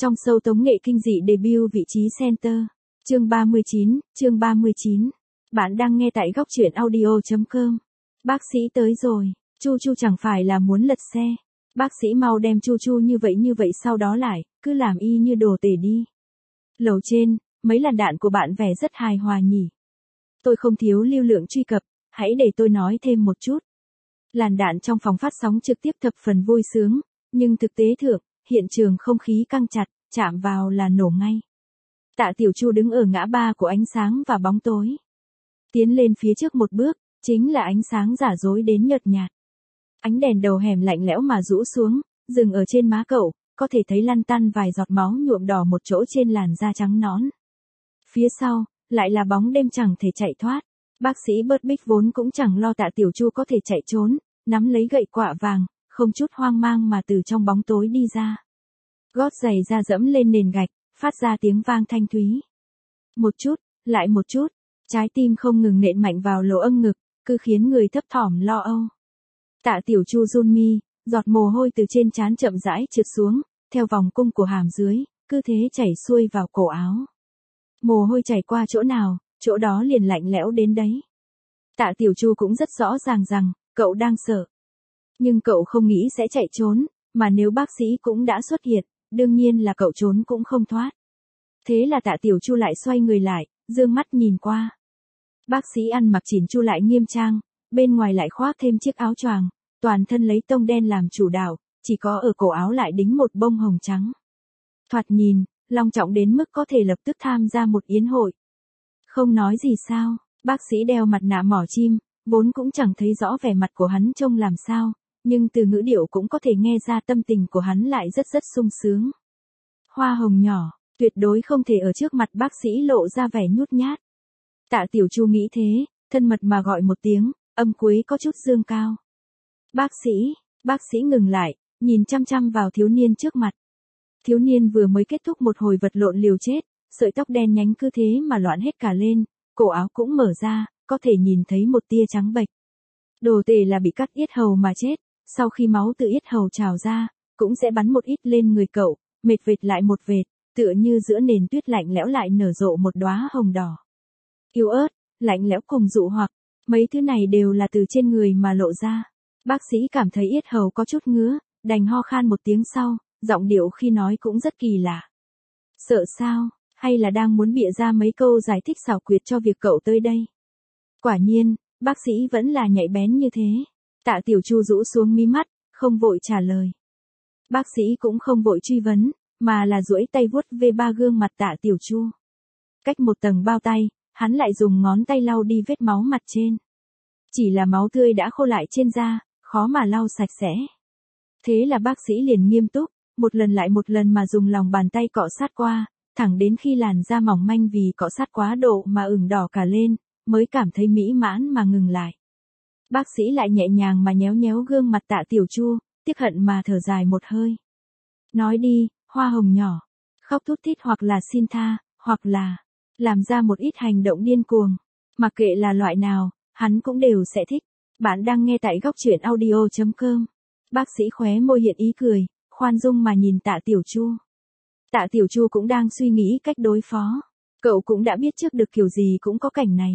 Trong show tống nghệ kinh dị debut vị trí center. Chương 39. Bạn đang nghe tại góc truyện audio.com. Bác sĩ tới rồi, Chu Chu chẳng phải là muốn lật xe. Bác sĩ mau đem Chu Chu như vậy sau đó lại, cứ làm y như đồ tể đi. Lầu trên, mấy làn đạn của bạn vẻ rất hài hòa nhỉ. Tôi không thiếu lưu lượng truy cập, hãy để tôi nói thêm một chút. Làn đạn trong phòng phát sóng trực tiếp thập phần vui sướng, nhưng thực tế thượng, hiện trường không khí căng chặt, chạm vào là nổ ngay. Tạ Tiểu Chu đứng ở ngã ba của ánh sáng và bóng tối. Tiến lên phía trước một bước, chính là ánh sáng giả dối đến nhợt nhạt. Ánh đèn đầu hẻm lạnh lẽo mà rũ xuống, dừng ở trên má cậu, có thể thấy lăn tăn vài giọt máu nhuộm đỏ một chỗ trên làn da trắng nõn. Phía sau, lại là bóng đêm chẳng thể chạy thoát. Bác sĩ Bert Bích vốn cũng chẳng lo Tạ Tiểu Chu có thể chạy trốn, nắm lấy gậy quạ vàng, không chút hoang mang mà từ trong bóng tối đi ra. Gót giày da dẫm lên nền gạch, phát ra tiếng vang thanh thúy. Một chút, lại một chút, trái tim không ngừng nện mạnh vào lỗ âng ngực, cứ khiến người thấp thỏm lo âu. Tạ Tiểu Chu run mi, giọt mồ hôi từ trên trán chậm rãi trượt xuống, theo vòng cung của hàm dưới, cứ thế chảy xuôi vào cổ áo. Mồ hôi chảy qua chỗ nào, chỗ đó liền lạnh lẽo đến đấy. Tạ Tiểu Chu cũng rất rõ ràng rằng, cậu đang sợ. Nhưng cậu không nghĩ sẽ chạy trốn, mà nếu bác sĩ cũng đã xuất hiện, đương nhiên là cậu trốn cũng không thoát. Thế là Tạ Tiểu Chu lại xoay người lại, dương mắt nhìn qua. Bác sĩ ăn mặc chỉn chu lại nghiêm trang, bên ngoài lại khoác thêm chiếc áo choàng, toàn thân lấy tông đen làm chủ đạo, chỉ có ở cổ áo lại đính một bông hồng trắng. Thoạt nhìn, long trọng đến mức có thể lập tức tham gia một yến hội. Không nói gì sao, bác sĩ đeo mặt nạ mỏ chim, vốn cũng chẳng thấy rõ vẻ mặt của hắn trông làm sao, nhưng từ ngữ điệu cũng có thể nghe ra tâm tình của hắn lại rất sung sướng. Hoa hồng nhỏ, tuyệt đối không thể ở trước mặt bác sĩ lộ ra vẻ nhút nhát. Tạ Tiểu Chu nghĩ thế, thân mật mà gọi một tiếng, âm cuối có chút dương cao. Bác sĩ ngừng lại, nhìn chăm chăm vào thiếu niên trước mặt. Thiếu niên vừa mới kết thúc một hồi vật lộn liều chết, sợi tóc đen nhánh cứ thế mà loạn hết cả lên, cổ áo cũng mở ra, có thể nhìn thấy một tia trắng bệch. Đồ tể là bị cắt yết hầu mà chết, sau khi máu từ yết hầu trào ra, cũng sẽ bắn một ít lên người cậu, mệt vệt lại một vệt, tựa như giữa nền tuyết lạnh lẽo lại nở rộ một đóa hồng đỏ. Yếu ớt, lạnh lẽo cùng dụ hoặc, mấy thứ này đều là từ trên người mà lộ ra. Bác sĩ cảm thấy yết hầu có chút ngứa, đành ho khan một tiếng sau, giọng điệu khi nói cũng rất kỳ lạ. Sợ sao, hay là đang muốn bịa ra mấy câu giải thích xảo quyệt cho việc cậu tới đây? Quả nhiên, bác sĩ vẫn là nhạy bén như thế. Tạ Tiểu Chu rũ xuống mí mắt, không vội trả lời. Bác sĩ cũng không vội truy vấn, mà là duỗi tay vuốt về ba gương mặt Tạ Tiểu Chu. Cách một tầng bao tay, hắn lại dùng ngón tay lau đi vết máu mặt trên. Chỉ là máu tươi đã khô lại trên da, khó mà lau sạch sẽ. Thế là bác sĩ liền nghiêm túc, một lần lại một lần mà dùng lòng bàn tay cọ sát qua, thẳng đến khi làn da mỏng manh vì cọ sát quá độ mà ửng đỏ cả lên, mới cảm thấy mỹ mãn mà ngừng lại. Bác sĩ lại nhẹ nhàng mà nhéo nhéo gương mặt Tạ Tiểu Chu, tiếc hận mà thở dài một hơi. Nói đi, hoa hồng nhỏ, khóc thút thít hoặc là xin tha, hoặc là làm ra một ít hành động điên cuồng, mặc kệ là loại nào, hắn cũng đều sẽ thích. Bạn đang nghe tại góc truyện audio.com. Bác sĩ khóe môi hiện ý cười, khoan dung mà nhìn Tạ Tiểu Chu. Tạ Tiểu Chu cũng đang suy nghĩ cách đối phó. Cậu cũng đã biết trước được kiểu gì cũng có cảnh này.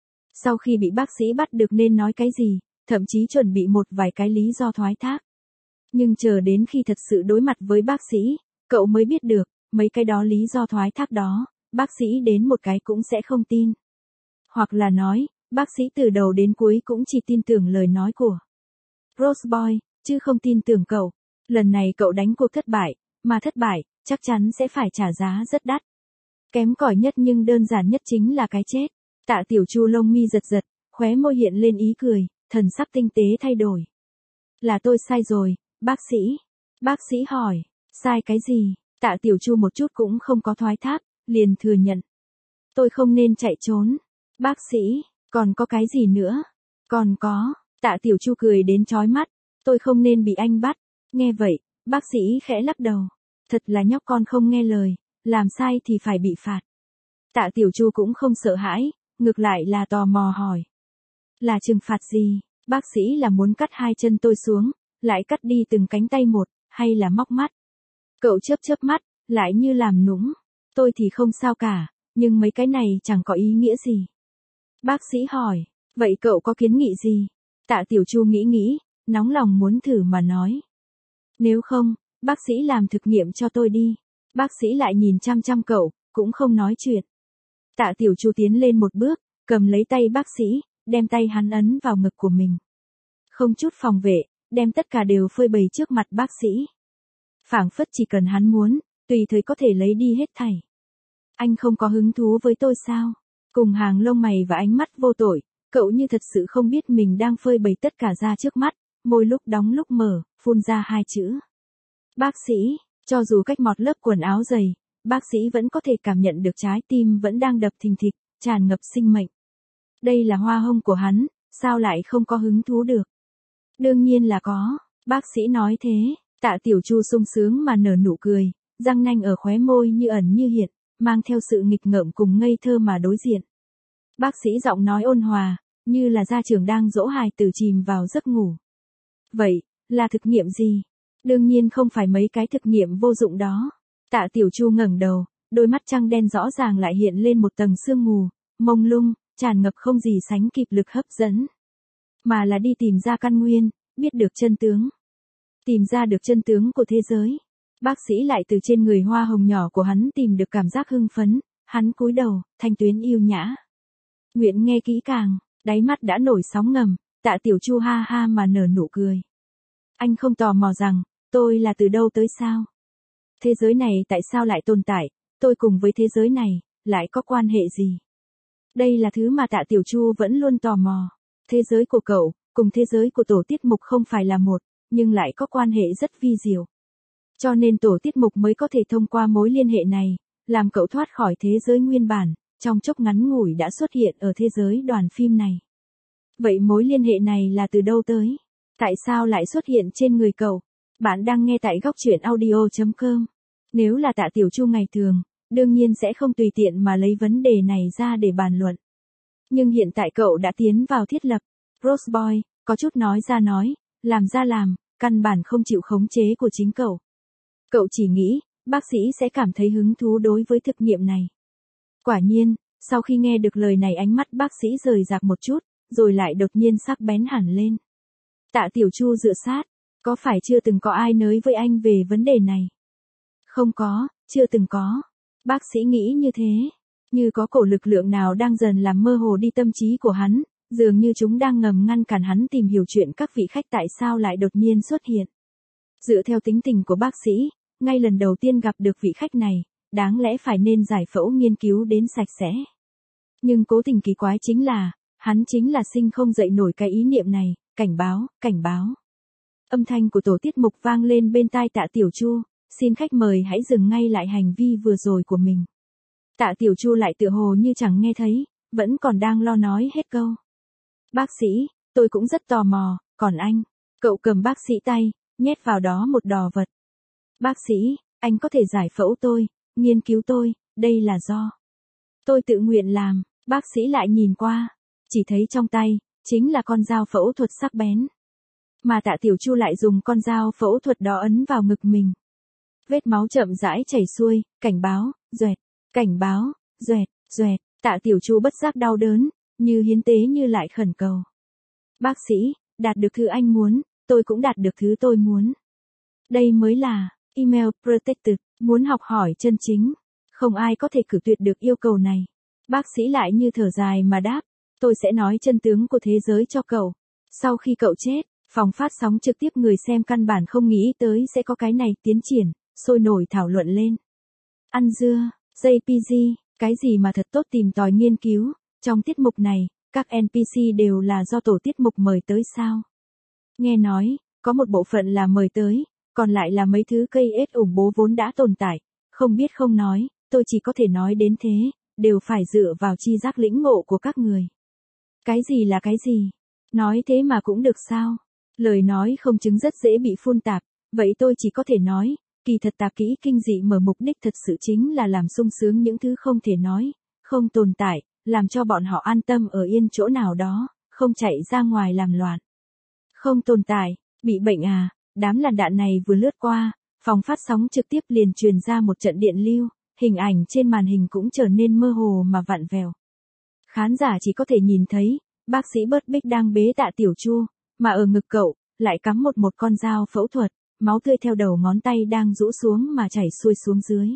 Sau khi bị bác sĩ bắt được nên nói cái gì, thậm chí chuẩn bị một vài cái lý do thoái thác. Nhưng chờ đến khi thật sự đối mặt với bác sĩ, cậu mới biết được, mấy cái đó lý do thoái thác đó, bác sĩ đến một cái cũng sẽ không tin. Hoặc là nói, bác sĩ từ đầu đến cuối cũng chỉ tin tưởng lời nói của Rose Boy, chứ không tin tưởng cậu. Lần này cậu đánh cuộc thất bại, mà thất bại, chắc chắn sẽ phải trả giá rất đắt. Kém cỏi nhất nhưng đơn giản nhất chính là cái chết. Tạ Tiểu Chu lông mi giật giật, khóe môi hiện lên ý cười, thần sắc tinh tế thay đổi. Là tôi sai rồi, bác sĩ. Bác sĩ hỏi, sai cái gì? Tạ Tiểu Chu một chút cũng không có thoái thác, liền thừa nhận. Tôi không nên chạy trốn. Bác sĩ, còn có cái gì nữa? Còn có, Tạ Tiểu Chu cười đến chói mắt, tôi không nên bị anh bắt. Nghe vậy, bác sĩ khẽ lắc đầu. Thật là nhóc con không nghe lời, làm sai thì phải bị phạt. Tạ Tiểu Chu cũng không sợ hãi, ngược lại là tò mò hỏi. Là trừng phạt gì? Bác sĩ là muốn cắt hai chân tôi xuống, lại cắt đi từng cánh tay một, hay là móc mắt? Cậu chớp chớp mắt, lại như làm nũng. Tôi thì không sao cả, nhưng mấy cái này chẳng có ý nghĩa gì. Bác sĩ hỏi, vậy cậu có kiến nghị gì? Tạ Tiểu Chu nghĩ, nóng lòng muốn thử mà nói. Nếu không, bác sĩ làm thực nghiệm cho tôi đi. Bác sĩ lại nhìn chăm chăm cậu, cũng không nói chuyện. Tạ Tiểu Chu tiến lên một bước, cầm lấy tay bác sĩ, đem tay hắn ấn vào ngực của mình. Không chút phòng vệ, đem tất cả đều phơi bày trước mặt bác sĩ. Phảng phất chỉ cần hắn muốn, tùy thời có thể lấy đi hết thảy. Anh không có hứng thú với tôi sao? Cùng hàng lông mày và ánh mắt vô tội, cậu như thật sự không biết mình đang phơi bày tất cả ra trước mắt, môi lúc đóng lúc mở, phun ra hai chữ. Bác sĩ, cho dù cách mọt lớp quần áo dày, bác sĩ vẫn có thể cảm nhận được trái tim vẫn đang đập thình thịch, tràn ngập sinh mệnh. Đây là hoa hông của hắn, sao lại không có hứng thú được? Đương nhiên là có, bác sĩ nói thế. Tạ Tiểu Chu sung sướng mà nở nụ cười, răng nanh ở khóe môi như ẩn như hiện, mang theo sự nghịch ngợm cùng ngây thơ mà đối diện. Bác sĩ giọng nói ôn hòa, như là gia trưởng đang dỗ hài tử chìm vào giấc ngủ. Vậy, là thực nghiệm gì? Đương nhiên không phải mấy cái thực nghiệm vô dụng đó. Tạ Tiểu Chu ngẩng đầu, đôi mắt trăng đen rõ ràng lại hiện lên một tầng sương mù, mông lung, tràn ngập không gì sánh kịp lực hấp dẫn. Mà là đi tìm ra căn nguyên, biết được chân tướng. Tìm ra được chân tướng của thế giới. Bác sĩ lại từ trên người hoa hồng nhỏ của hắn tìm được cảm giác hưng phấn, hắn cúi đầu, thanh tuyến yêu nhã. Nguyện nghe kỹ càng, đáy mắt đã nổi sóng ngầm, Tạ Tiểu Chu ha ha mà nở nụ cười. Anh không tò mò rằng, tôi là từ đâu tới sao? Thế giới này tại sao lại tồn tại, tôi cùng với thế giới này, lại có quan hệ gì? Đây là thứ mà Tạ Tiểu Chu vẫn luôn tò mò. Thế giới của cậu, cùng thế giới của tổ tiết mục không phải là một, nhưng lại có quan hệ rất vi diệu. Cho nên tổ tiết mục mới có thể thông qua mối liên hệ này, làm cậu thoát khỏi thế giới nguyên bản, trong chốc ngắn ngủi đã xuất hiện ở thế giới đoàn phim này. Vậy mối liên hệ này là từ đâu tới? Tại sao lại xuất hiện trên người cậu? Bạn đang nghe tại góc truyện audio.com. Nếu là Tạ Tiểu Chu ngày thường, đương nhiên sẽ không tùy tiện mà lấy vấn đề này ra để bàn luận. Nhưng hiện tại cậu đã tiến vào thiết lập. Rose Boy, có chút nói ra nói, làm ra làm, căn bản không chịu khống chế của chính cậu. Cậu chỉ nghĩ, bác sĩ sẽ cảm thấy hứng thú đối với thực nghiệm này. Quả nhiên, sau khi nghe được lời này ánh mắt bác sĩ rời rạc một chút, rồi lại đột nhiên sắc bén hẳn lên. Tạ Tiểu Chu dựa sát, có phải chưa từng có ai nói với anh về vấn đề này? Không có, chưa từng có. Bác sĩ nghĩ như thế, như có cổ lực lượng nào đang dần làm mơ hồ đi tâm trí của hắn, dường như chúng đang ngầm ngăn cản hắn tìm hiểu chuyện các vị khách tại sao lại đột nhiên xuất hiện. Dựa theo tính tình của bác sĩ, ngay lần đầu tiên gặp được vị khách này, đáng lẽ phải nên giải phẫu nghiên cứu đến sạch sẽ. Nhưng cố tình kỳ quái chính là, hắn chính là sinh không dậy nổi cái ý niệm này, cảnh báo, cảnh báo. Âm thanh của tổ tiết mục vang lên bên tai Tạ Tiểu Chu, xin khách mời hãy dừng ngay lại hành vi vừa rồi của mình. Tạ Tiểu Chu lại tựa hồ như chẳng nghe thấy, vẫn còn đang lo nói hết câu. Bác sĩ, tôi cũng rất tò mò, còn anh? Cậu cầm bác sĩ tay, nhét vào đó một đò vật. Bác sĩ, anh có thể giải phẫu tôi, nghiên cứu tôi, đây là do tôi tự nguyện làm. Bác sĩ lại nhìn qua, chỉ thấy trong tay, chính là con dao phẫu thuật sắc bén. Mà Tạ Tiểu Chu lại dùng con dao phẫu thuật đó ấn vào ngực mình. Vết máu chậm rãi chảy xuôi, cảnh báo, doẹt, cảnh báo, doẹt, doẹt. Tạ Tiểu Chu bất giác đau đớn, như hiến tế như lại khẩn cầu. Bác sĩ, đạt được thứ anh muốn, tôi cũng đạt được thứ tôi muốn. Đây mới là email protected, muốn học hỏi chân chính. Không ai có thể cự tuyệt được yêu cầu này. Bác sĩ lại như thở dài mà đáp, tôi sẽ nói chân tướng của thế giới cho cậu. Sau khi cậu chết, phòng phát sóng trực tiếp người xem căn bản không nghĩ tới sẽ có cái này tiến triển, sôi nổi thảo luận lên. Ăn dưa, JPG, cái gì mà thật tốt tìm tòi nghiên cứu, trong tiết mục này, các NPC đều là do tổ tiết mục mời tới sao? Nghe nói, có một bộ phận là mời tới, còn lại là mấy thứ cây ết ủng bố vốn đã tồn tại, không biết không nói, tôi chỉ có thể nói đến thế, đều phải dựa vào chi giác lĩnh ngộ của các người. Cái gì là cái gì? Nói thế mà cũng được sao? Lời nói không chứng rất dễ bị phun tạp, vậy tôi chỉ có thể nói, kỳ thật tạp kỹ kinh dị mở mục đích thật sự chính là làm sung sướng những thứ không thể nói, không tồn tại, làm cho bọn họ an tâm ở yên chỗ nào đó, không chạy ra ngoài làm loạn. Không tồn tại, bị bệnh à, đám làn đạn này vừa lướt qua, Phòng phát sóng trực tiếp liền truyền ra một trận điện lưu, hình ảnh trên màn hình cũng trở nên mơ hồ mà vặn vẹo. Khán giả chỉ có thể nhìn thấy, bác sĩ Burt Big đang bế Tạ Tiểu Chu, mà ở ngực cậu, lại cắm một con dao phẫu thuật, máu tươi theo đầu ngón tay đang rũ xuống mà chảy xuôi xuống dưới.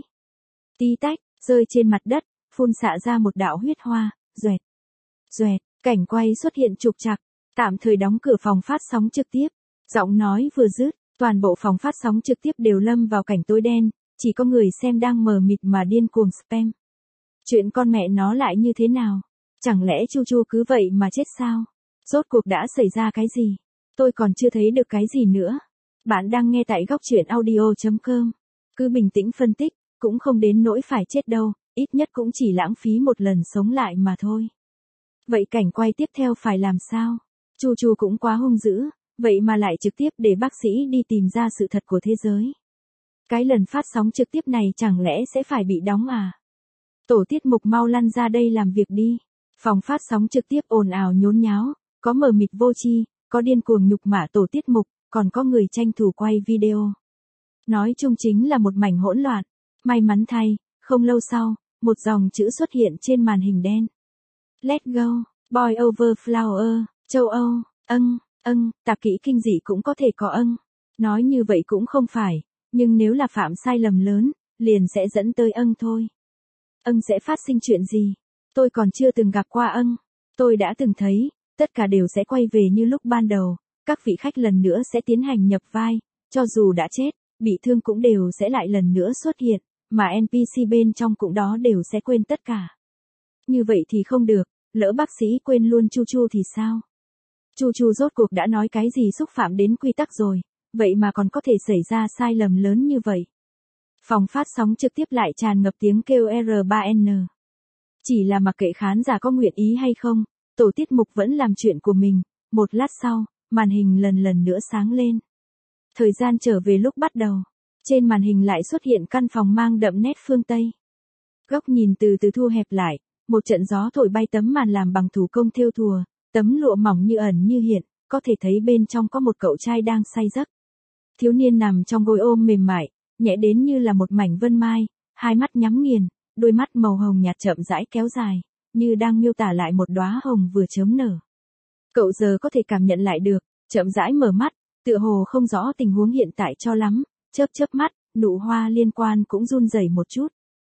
Tí tách, rơi trên mặt đất, phun xạ ra một đạo huyết hoa, doẹt. Doẹt, cảnh quay xuất hiện trục trặc, tạm thời đóng cửa phòng phát sóng trực tiếp. Giọng nói vừa dứt, toàn bộ phòng phát sóng trực tiếp đều lâm vào cảnh tối đen, chỉ có người xem đang mờ mịt mà điên cuồng spam. Chuyện con mẹ nó lại như thế nào? Chẳng lẽ Chu Chu cứ vậy mà chết sao? Rốt cuộc đã xảy ra cái gì? Tôi còn chưa thấy được cái gì nữa. Bạn đang nghe tại góc truyện audio.com. Cứ bình tĩnh phân tích, cũng không đến nỗi phải chết đâu, ít nhất cũng chỉ lãng phí một lần sống lại mà thôi. Vậy cảnh quay tiếp theo phải làm sao? Chu Chu cũng quá hung dữ, vậy mà lại trực tiếp để bác sĩ đi tìm ra sự thật của thế giới. Cái lần phát sóng trực tiếp này chẳng lẽ sẽ phải bị đóng à? Tổ tiết mục mau lăn ra đây làm việc đi. Phòng phát sóng trực tiếp ồn ào nhốn nháo, có mờ mịt vô tri, có điên cuồng nhục mạ tổ tiết mục, còn có người tranh thủ quay video. Nói chung chính là một mảnh hỗn loạn. May mắn thay, không lâu sau, một dòng chữ xuất hiện trên màn hình đen. Let's go, boy over flower, châu Âu, tạp kỹ kinh dị cũng có thể có Nói như vậy cũng không phải, nhưng nếu là phạm sai lầm lớn, liền sẽ dẫn tới thôi. Sẽ phát sinh chuyện gì? Tôi còn chưa từng gặp qua Tôi đã từng thấy, tất cả đều sẽ quay về như lúc ban đầu, các vị khách lần nữa sẽ tiến hành nhập vai, cho dù đã chết, bị thương cũng đều sẽ lại lần nữa xuất hiện, mà NPC bên trong cũng đó đều sẽ quên tất cả. Như vậy thì không được, lỡ bác sĩ quên luôn Chu Chu thì sao? Chu Chu rốt cuộc đã nói cái gì xúc phạm đến quy tắc rồi, vậy mà còn có thể xảy ra sai lầm lớn như vậy. Phòng phát sóng trực tiếp lại tràn ngập tiếng kêu R3N. Chỉ là mặc kệ khán giả có nguyện ý hay không, tổ tiết mục vẫn làm chuyện của mình, một lát sau, màn hình lần nữa sáng lên. Thời gian trở về lúc bắt đầu, trên màn hình lại xuất hiện căn phòng mang đậm nét phương Tây. Góc nhìn từ từ thu hẹp lại, một trận gió thổi bay tấm màn làm bằng thủ công thêu thùa, tấm lụa mỏng như ẩn như hiện, có thể thấy bên trong có một cậu trai đang say giấc. Thiếu niên nằm trong gối ôm mềm mại, nhẹ đến như là một mảnh vân mai, hai mắt nhắm nghiền, đôi mắt màu hồng nhạt chậm rãi kéo dài, như đang miêu tả lại một đóa hồng vừa chớm nở. Cậu giờ có thể cảm nhận lại được, chậm rãi mở mắt, tựa hồ không rõ tình huống hiện tại cho lắm, chớp chớp mắt, nụ hoa liên quan cũng run rẩy một chút.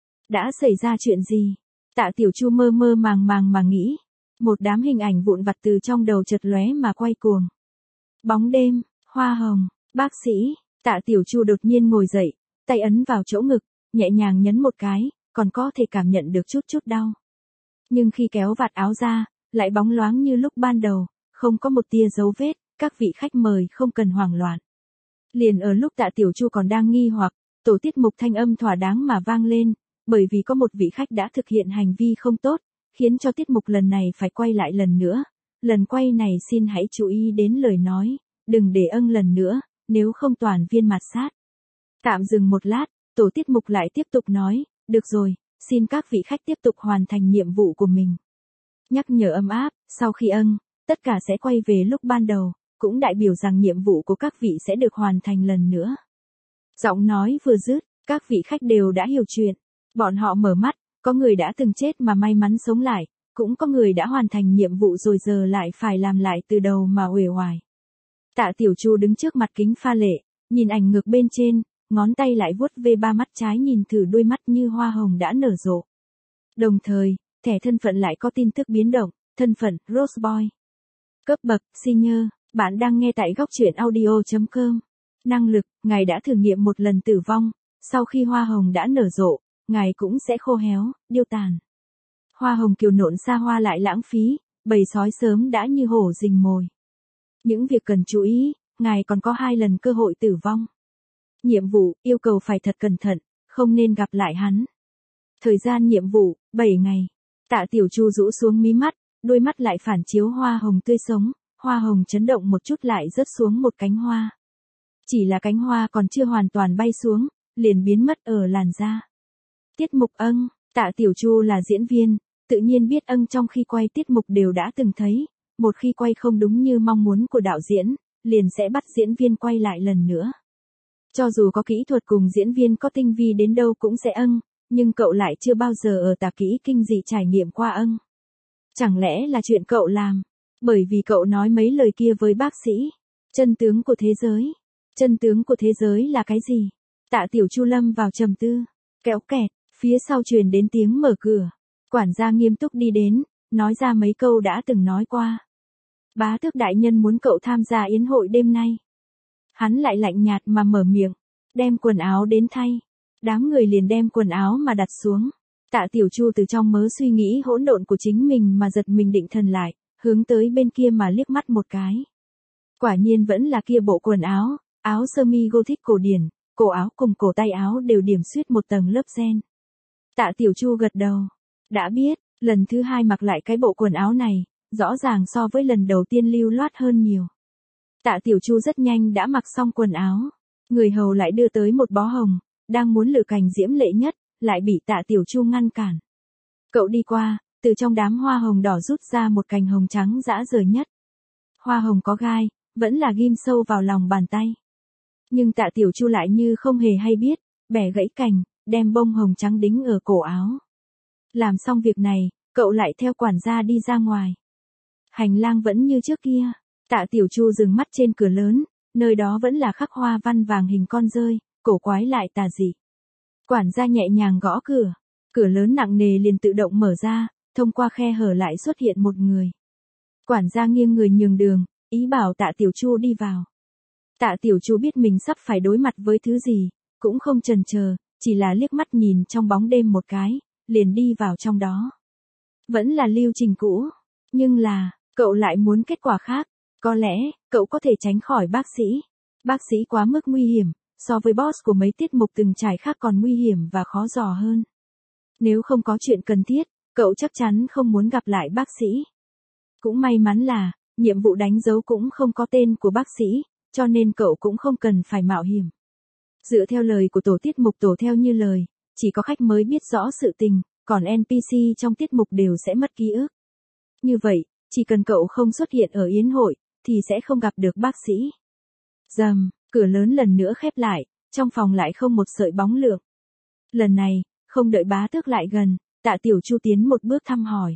Đã xảy ra chuyện gì? Tạ Tiểu Chu mơ mơ màng mà nghĩ. Một đám hình ảnh vụn vặt từ trong đầu chợt lóe mà quay cuồng. Bóng đêm, hoa hồng, bác sĩ, Tạ Tiểu Chu đột nhiên ngồi dậy, tay ấn vào chỗ ngực, nhẹ nhàng nhấn một cái, còn có thể cảm nhận được chút đau. Nhưng khi kéo vạt áo ra, lại bóng loáng như lúc ban đầu, không có một tia dấu vết, các vị khách mời không cần hoảng loạn. Liền ở lúc Tạ Tiểu Chu còn đang nghi hoặc, tổ tiết mục thanh âm thỏa đáng mà vang lên, bởi vì có một vị khách đã thực hiện hành vi không tốt, khiến cho tiết mục lần này phải quay lại lần nữa. Lần quay này xin hãy chú ý đến lời nói, đừng để lần nữa, nếu không toàn viên mạt sát. Tạm dừng một lát, tổ tiết mục lại tiếp tục nói, được rồi, xin các vị khách tiếp tục hoàn thành nhiệm vụ của mình. Nhắc nhở ấm áp, sau khi tất cả sẽ quay về lúc ban đầu, cũng đại biểu rằng nhiệm vụ của các vị sẽ được hoàn thành lần nữa. Giọng nói vừa dứt, các vị khách đều đã hiểu chuyện. Bọn họ mở mắt, có người đã từng chết mà may mắn sống lại, cũng có người đã hoàn thành nhiệm vụ rồi giờ lại phải làm lại từ đầu mà uể oải. Tạ Tiểu Chu đứng trước mặt kính pha lệ, nhìn ảnh ngược bên trên, ngón tay lại vuốt về ba mắt trái nhìn thử đôi mắt như hoa hồng đã nở rộ. Đồng thời, thẻ thân phận lại có tin tức biến động, thân phận, Rose Boy. Cấp bậc, Senior, bạn đang nghe tại góc truyện audio.com. Năng lực, ngài đã thử nghiệm một lần tử vong, sau khi hoa hồng đã nở rộ, ngài cũng sẽ khô héo, điêu tàn. Hoa hồng kiều nộn xa hoa lại lãng phí, bầy sói sớm đã như hổ rình mồi. Những việc cần chú ý, ngài còn có 2 lần cơ hội tử vong. Nhiệm vụ, yêu cầu phải thật cẩn thận, không nên gặp lại hắn. Thời gian nhiệm vụ, 7 ngày. Tạ Tiểu Chu rũ xuống mí mắt, đôi mắt lại phản chiếu hoa hồng tươi sống, hoa hồng chấn động một chút lại rớt xuống một cánh hoa. Chỉ là cánh hoa còn chưa hoàn toàn bay xuống, liền biến mất ở làn da. Tiết mục Tạ Tiểu Chu là diễn viên, tự nhiên biết trong khi quay tiết mục đều đã từng thấy, một khi quay không đúng như mong muốn của đạo diễn, liền sẽ bắt diễn viên quay lại lần nữa. Cho dù có kỹ thuật cùng diễn viên có tinh vi đến đâu cũng sẽ nhưng cậu lại chưa bao giờ ở tà kỹ kinh dị trải nghiệm qua Chẳng lẽ là chuyện cậu làm? Bởi vì cậu nói mấy lời kia với bác sĩ. Chân tướng của thế giới. Chân tướng của thế giới là cái gì? Tạ Tiểu Chu lâm vào trầm tư. Kéo kẹt, phía sau truyền đến tiếng mở cửa. Quản gia nghiêm túc đi đến, nói ra mấy câu đã từng nói qua. Bá tước đại nhân muốn cậu tham gia yến hội đêm nay. Hắn lại lạnh nhạt mà mở miệng. Đem quần áo đến thay. Đám người liền đem quần áo mà đặt xuống. Tạ Tiểu Chu từ trong mớ suy nghĩ hỗn độn của chính mình mà giật mình định thần lại, hướng tới bên kia mà liếc mắt một cái. Quả nhiên vẫn là kia bộ quần áo, áo sơ mi Gothic cổ điển, cổ áo cùng cổ tay áo đều điểm xuyết một tầng lớp ren. Tạ Tiểu Chu gật đầu. Đã biết, lần thứ hai mặc lại cái bộ quần áo này, rõ ràng so với lần đầu tiên lưu loát hơn nhiều. Tạ Tiểu Chu rất nhanh đã mặc xong quần áo. Người hầu lại đưa tới một bó hồng, đang muốn lựa cành diễm lệ nhất, lại bị Tạ Tiểu Chu ngăn cản. Cậu đi qua, từ trong đám hoa hồng đỏ rút ra một cành hồng trắng rã rời nhất. Hoa hồng có gai, vẫn là ghim sâu vào lòng bàn tay. Nhưng Tạ Tiểu Chu lại như không hề hay biết, bẻ gãy cành, đem bông hồng trắng đính ở cổ áo. Làm xong việc này, cậu lại theo quản gia đi ra ngoài. Hành lang vẫn như trước kia. Tạ Tiểu Chu dừng mắt trên cửa lớn, nơi đó vẫn là khắc hoa văn vàng hình con dơi, cổ quái lại tà dị. Quản gia nhẹ nhàng gõ cửa. Cửa lớn nặng nề liền tự động mở ra, thông qua khe hở lại xuất hiện một người. Quản gia nghiêng người nhường đường, ý bảo Tạ Tiểu Chu đi vào. Tạ Tiểu Chu biết mình sắp phải đối mặt với thứ gì, cũng không chần chờ, chỉ là liếc mắt nhìn trong bóng đêm một cái, liền đi vào trong đó. Vẫn là lưu trình cũ, nhưng là, cậu lại muốn kết quả khác. Có lẽ, cậu có thể tránh khỏi bác sĩ. Bác sĩ quá mức nguy hiểm, so với boss của mấy tiết mục từng trải khác còn nguy hiểm và khó dò hơn. Nếu không có chuyện cần thiết, cậu chắc chắn không muốn gặp lại bác sĩ. Cũng may mắn là, nhiệm vụ đánh dấu cũng không có tên của bác sĩ, cho nên cậu cũng không cần phải mạo hiểm. Dựa theo lời của tổ tiết mục tổ theo như lời, chỉ có khách mới biết rõ sự tình, còn NPC trong tiết mục đều sẽ mất ký ức. Như vậy, chỉ cần cậu không xuất hiện ở yến hội, thì sẽ không gặp được bác sĩ. Rầm, cửa lớn lần nữa khép lại, trong phòng lại không một sợi bóng lượng. Lần này, không đợi bá tước lại gần, Tạ Tiểu Chu tiến một bước thăm hỏi.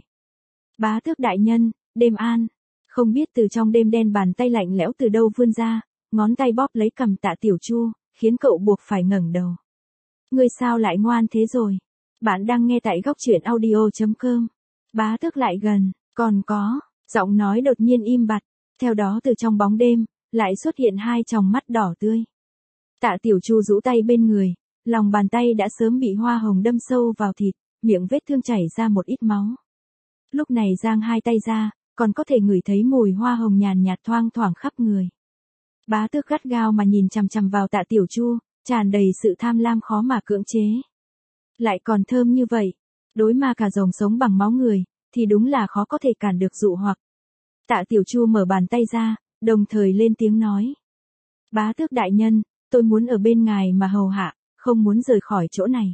Bá tước đại nhân, đêm an. Không biết từ trong đêm đen bàn tay lạnh lẽo từ đâu vươn ra, ngón tay bóp lấy cằm Tạ Tiểu Chu, khiến cậu buộc phải ngẩng đầu. Ngươi sao lại ngoan thế rồi? Bạn đang nghe tại góc truyện audio.com. Bá tước lại gần, còn có, giọng nói đột nhiên im bặt, theo đó từ trong bóng đêm, lại xuất hiện hai tròng mắt đỏ tươi. Tạ Tiểu Chu rũ tay bên người, lòng bàn tay đã sớm bị hoa hồng đâm sâu vào thịt, miệng vết thương chảy ra một ít máu. Lúc này giang hai tay ra, còn có thể ngửi thấy mùi hoa hồng nhàn nhạt thoang thoảng khắp người. Bá tước gắt gao mà nhìn chằm chằm vào Tạ Tiểu Chu, tràn đầy sự tham lam khó mà cưỡng chế. Lại còn thơm như vậy, đối ma cà rồng sống bằng máu người, thì đúng là khó có thể cản được dụ hoặc. Tạ Tiểu Chu mở bàn tay ra, đồng thời lên tiếng nói. Bá tước đại nhân, tôi muốn ở bên ngài mà hầu hạ, không muốn rời khỏi chỗ này.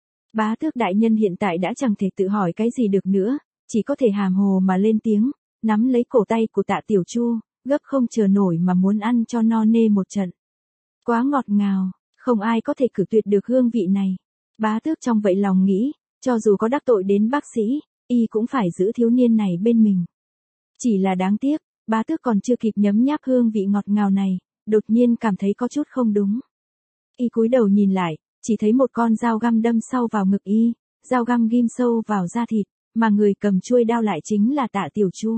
Bá tước đại nhân hiện tại đã chẳng thể tự hỏi cái gì được nữa, chỉ có thể hàm hồ mà lên tiếng, nắm lấy cổ tay của Tạ Tiểu Chu, gấp không chờ nổi mà muốn ăn cho no nê một trận. Quá ngọt ngào, không ai có thể cử tuyệt được hương vị này. Bá tước trong vậy lòng nghĩ, cho dù có đắc tội đến bác sĩ, y cũng phải giữ thiếu niên này bên mình. Chỉ là đáng tiếc, bá tước còn chưa kịp nhấm nháp hương vị ngọt ngào này, đột nhiên cảm thấy có chút không đúng. Y cúi đầu nhìn lại, chỉ thấy một con dao găm đâm sâu vào ngực y, dao găm ghim sâu vào da thịt, mà người cầm chuôi đao lại chính là Tạ Tiểu Chu.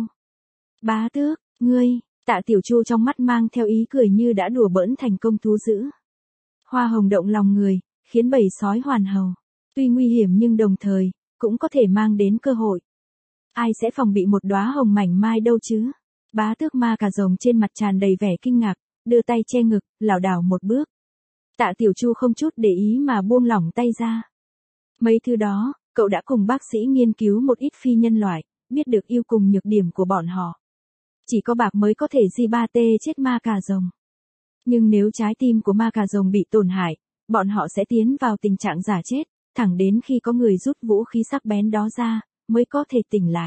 Bá tước, ngươi, Tạ Tiểu Chu trong mắt mang theo ý cười như đã đùa bỡn thành công thú dữ. Hoa hồng động lòng người, khiến bầy sói hoàn hầu. Tuy nguy hiểm nhưng đồng thời, cũng có thể mang đến cơ hội. Ai sẽ phòng bị một đóa hồng mảnh mai đâu chứ? Bá tước ma cà rồng trên mặt tràn đầy vẻ kinh ngạc, đưa tay che ngực, lảo đảo một bước. Tạ Tiểu Chu không chút để ý mà buông lỏng tay ra. Mấy thứ đó, cậu đã cùng bác sĩ nghiên cứu một ít phi nhân loại, biết được ưu cùng nhược điểm của bọn họ. Chỉ có bạc mới có thể di ba tê chết ma cà rồng. Nhưng nếu trái tim của ma cà rồng bị tổn hại, bọn họ sẽ tiến vào tình trạng giả chết, thẳng đến khi có người rút vũ khí sắc bén đó ra, mới có thể tỉnh lại.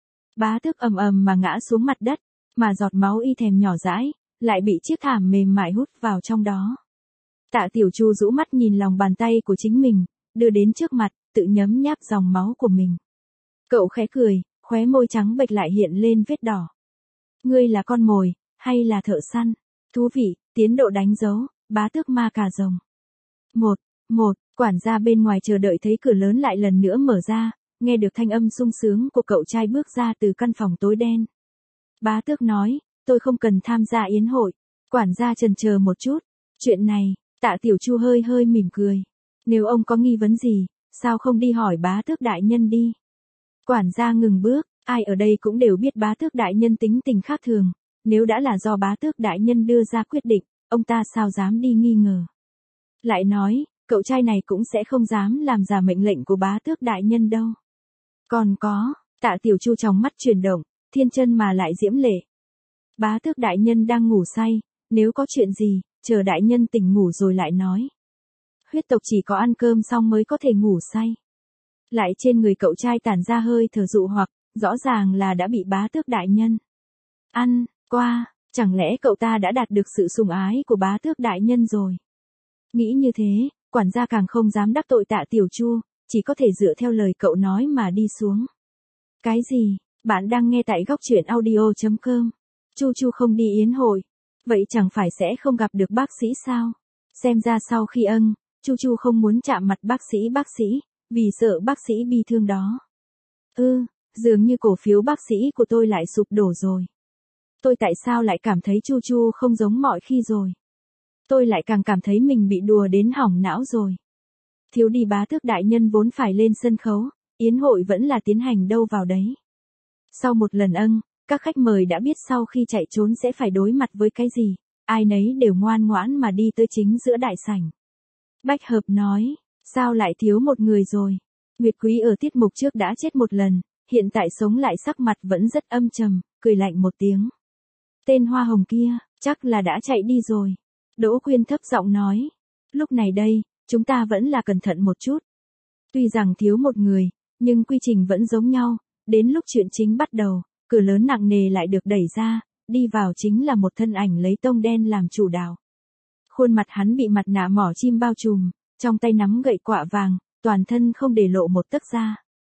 Bá tước ầm ầm mà ngã xuống mặt đất, mà giọt máu y thèm nhỏ dãi, lại bị chiếc thảm mềm mại hút vào trong đó. Tạ Tiểu Chu rũ mắt nhìn lòng bàn tay của chính mình, đưa đến trước mặt, tự nhấm nháp dòng máu của mình. Cậu khẽ cười, khóe môi trắng bệch lại hiện lên vết đỏ. Ngươi là con mồi, hay là thợ săn? Thú vị, tiến độ đánh dấu, bá tước ma cà rồng. Một, quản gia bên ngoài chờ đợi thấy cửa lớn lại lần nữa mở ra, nghe được thanh âm sung sướng của cậu trai bước ra từ căn phòng tối đen. Bá tước nói, tôi không cần tham gia yến hội. Quản gia chần chờ một chút. Chuyện này, Tạ Tiểu Chu hơi hơi mỉm cười. Nếu ông có nghi vấn gì, sao không đi hỏi bá tước đại nhân đi? Quản gia ngừng bước, ai ở đây cũng đều biết bá tước đại nhân tính tình khác thường. Nếu đã là do bá tước đại nhân đưa ra quyết định, ông ta sao dám đi nghi ngờ. Lại nói, cậu trai này cũng sẽ không dám làm giả mệnh lệnh của bá tước đại nhân đâu. Còn có, Tạ Tiểu Chu trong mắt chuyển động, thiên chân mà lại diễm lệ. Bá tước đại nhân đang ngủ say, nếu có chuyện gì, chờ đại nhân tỉnh ngủ rồi lại nói. Huyết tộc chỉ có ăn cơm xong mới có thể ngủ say. Lại trên người cậu trai tản ra hơi thở dụ hoặc, rõ ràng là đã bị bá tước đại nhân ăn qua, chẳng lẽ cậu ta đã đạt được sự sủng ái của bá tước đại nhân rồi. Nghĩ như thế, quản gia càng không dám đắc tội Tạ Tiểu Chu, chỉ có thể dựa theo lời cậu nói mà đi xuống. Cái gì? Bạn đang nghe tại góc truyện audio.com. Chu không đi yến hội. Vậy chẳng phải sẽ không gặp được bác sĩ sao? Xem ra sau khi Chu không muốn chạm mặt bác sĩ, vì sợ bác sĩ bi thương đó. Dường như cổ phiếu bác sĩ của tôi lại sụp đổ rồi. Tôi tại sao lại cảm thấy Chu không giống mọi khi rồi? Tôi lại càng cảm thấy mình bị đùa đến hỏng não rồi. Thiếu đi bá tước đại nhân vốn phải lên sân khấu, yến hội vẫn là tiến hành đâu vào đấy. Sau một lần các khách mời đã biết sau khi chạy trốn sẽ phải đối mặt với cái gì, ai nấy đều ngoan ngoãn mà đi tới chính giữa đại sảnh. Bách Hợp nói, sao lại thiếu một người rồi? Nguyệt Quý ở tiết mục trước đã chết một lần, hiện tại sống lại sắc mặt vẫn rất âm trầm, cười lạnh một tiếng. Tên hoa hồng kia, chắc là đã chạy đi rồi. Đỗ Quyên thấp giọng nói, lúc này đây, chúng ta vẫn là cẩn thận một chút. Tuy rằng thiếu một người, nhưng quy trình vẫn giống nhau, đến lúc chuyện chính bắt đầu, cửa lớn nặng nề lại được đẩy ra, đi vào chính là một thân ảnh lấy tông đen làm chủ đạo. Khuôn mặt hắn bị mặt nạ mỏ chim bao trùm, trong tay nắm gậy quạ vàng, toàn thân không để lộ một tấc da.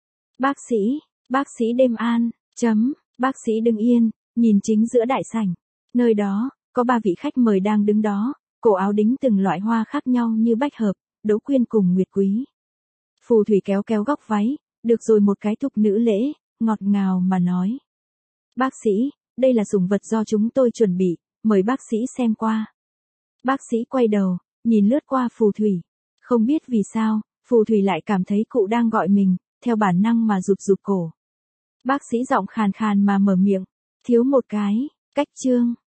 Bác sĩ Đêm An, bác sĩ đứng yên, nhìn chính giữa đại sảnh. Nơi đó, có 3 vị khách mời đang đứng đó, cổ áo đính từng loại hoa khác nhau như Bách Hợp, Đỗ Quyên cùng Nguyệt Quý. Phù Thủy kéo góc váy, được rồi một cái thục nữ lễ, ngọt ngào mà nói. Bác sĩ, đây là sủng vật do chúng tôi chuẩn bị, mời bác sĩ xem qua. Bác sĩ quay đầu, nhìn lướt qua Phù Thủy. Không biết vì sao, Phù Thủy lại cảm thấy cụ đang gọi mình, theo bản năng mà rụt cổ. Bác sĩ giọng khàn khàn mà mở miệng, thiếu một cái, cách chương.